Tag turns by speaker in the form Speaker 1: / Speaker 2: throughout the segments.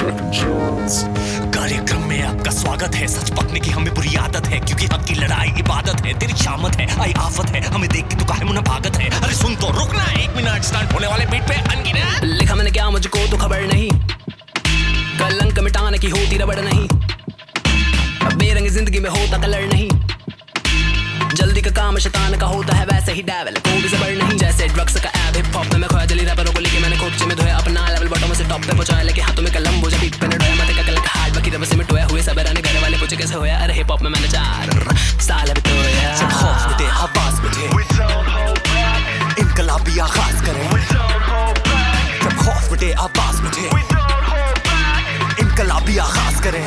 Speaker 1: कार्यक्रम में आपका स्वागत है। सच पकने की हमें बुरी आदत है, क्योंकि हक की लड़ाई इबादत है। तेरी शामत है, आई आफत है, हमें देख के तो काहे मुना भागत है। अरे सुन तो रुकना 1 मिनट, स्टार्ट होने वाले बीट पे अनगिनत।
Speaker 2: लिखा मैंने क्या मुझको तो खबर नहीं, कलंक मिटाने की होती रबड़ नहीं, बेरंगी जिंदगी में होता कलर नहीं, जल्दी का काम शैतान का होता है, वैसे ही डेविल कोई भी जबर नहीं। जैसे ड्रग्स का ऐप हिप हॉप में मैं खोया दिल्ली रैपरों को लेके मैंने खोचे में धोया अपना लेवल बॉटम से टॉप पे पहुंचाया, लेके हाथों में कलम बोझा बीट पे नडोया मत का कल का हार्ड बाकी रब से मिटोया हुए सब राने घर वाले पूछे कैसे होया। अरे हिप हॉप में मैंने 4 साल बिताया।
Speaker 1: जब खौफ उठे आवाज उठे इनकलाबी आगाज करें, जब खौफ उठे आवाज उठे इनकलाबी आगाज करें।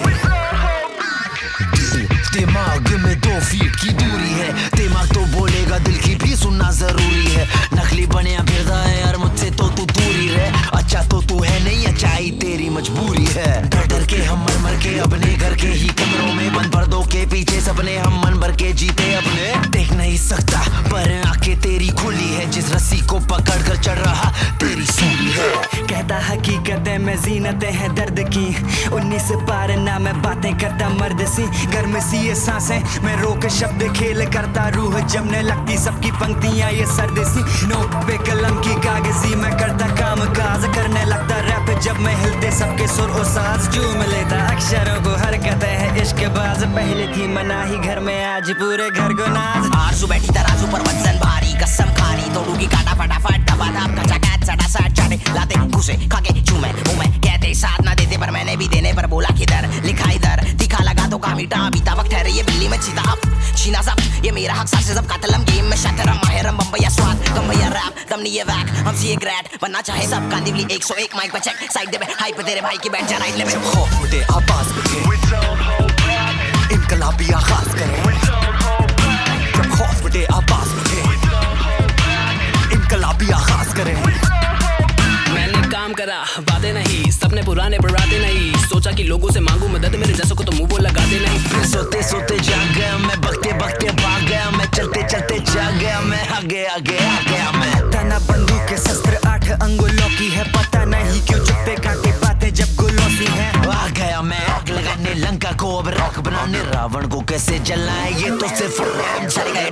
Speaker 3: दिमाग में 2 फीट की दूरी है, दिमाग तो बोलेगा दिल की भी सुनना जरूरी है। नकली बनिया फिरदा है यार मुझसे तो तू दूरी रहे, अच्छा तो तू है नहीं अच्छाई तेरी मजबूरी है। डर डर के हम मर मर के अपने घर के ही कमरों में बंद पर्दों के पीछे सपने हम मन भर के जीते अपने। देख नहीं सकता पर आंखें तेरी खुली है, जिस रस्सी को पकड़ कर चढ़ रहा तेरी सूली है।
Speaker 4: कहता हकीकतें में जीनतें हैं दर्द की, 19 पार ना मैं बातें करता मर्द सी। घर में सी ये सांसें मैं रोक शब्द खेल करता, रूह जमने लगती सबकी पंक्तियां ये सर्द सी। नोट पे कलम की कागजी मैं करता काम काज, करने लगता रैप जब मैं हिलते सबके सुर और साज। झूम लेता अक्षरों को हरकतें है इश्क बाज, पहले थी मनाही घर में आज पूरे घर को नाज।
Speaker 5: आरज़ू बैठी तराजू पर वजन भारी, कसम खारी तोड़ूगी काटा फटाफट दबा दाब का चकाट सटा साट चाटे लाते घुसे खाके चूमे मैं कहते साथ ना देते पर मैंने भी देने पर बोला किधर लिखा इधर दिखा लगा तो काम ईटा बीता वक्त ठहरे ये बिल्ली में सीधा अप छीना सब ये मेरा हक साथ से सब कातलम गेम में शतरम माहिरम बम्बैया स्वाद कम्बैया रैप दम नहीं ये वैक हम सी ग्रेड बनना चाहे सब कांदिवली 101 माइक पे चेक साइड दे पे हाई पे तेरे भाई की बैठ जा राइट ले।
Speaker 1: जब खौफ उठे आवाज उठे इनकलाबी आगाज करें, जब खौफ उठे आवाज उठे इनकलाबी आगाज करें।
Speaker 2: मैंने काम करा वादे नहीं, सपने पुराने बुराते नहीं, सोचा कि लोगों से मांगू मदद मेरे जैसों को तो मुंह बोल लगाते नहीं।
Speaker 3: फिर सोते सोते जाग गया मैं, बकते बकते भाग गया मैं, चलते चलते जाग गया मैं, आगे आगे आ गया मैं।
Speaker 4: तना बंदूक के शस्त्र 8 अंगुलों की है, पता नहीं क्यों चुप्पे काटे बातें जब गुलों सी है।
Speaker 3: आ गया मैं आग लगाने लंका को, अब राख बनाने रावण को कैसे जलाए ये तो सिर्फ राम
Speaker 5: चले गए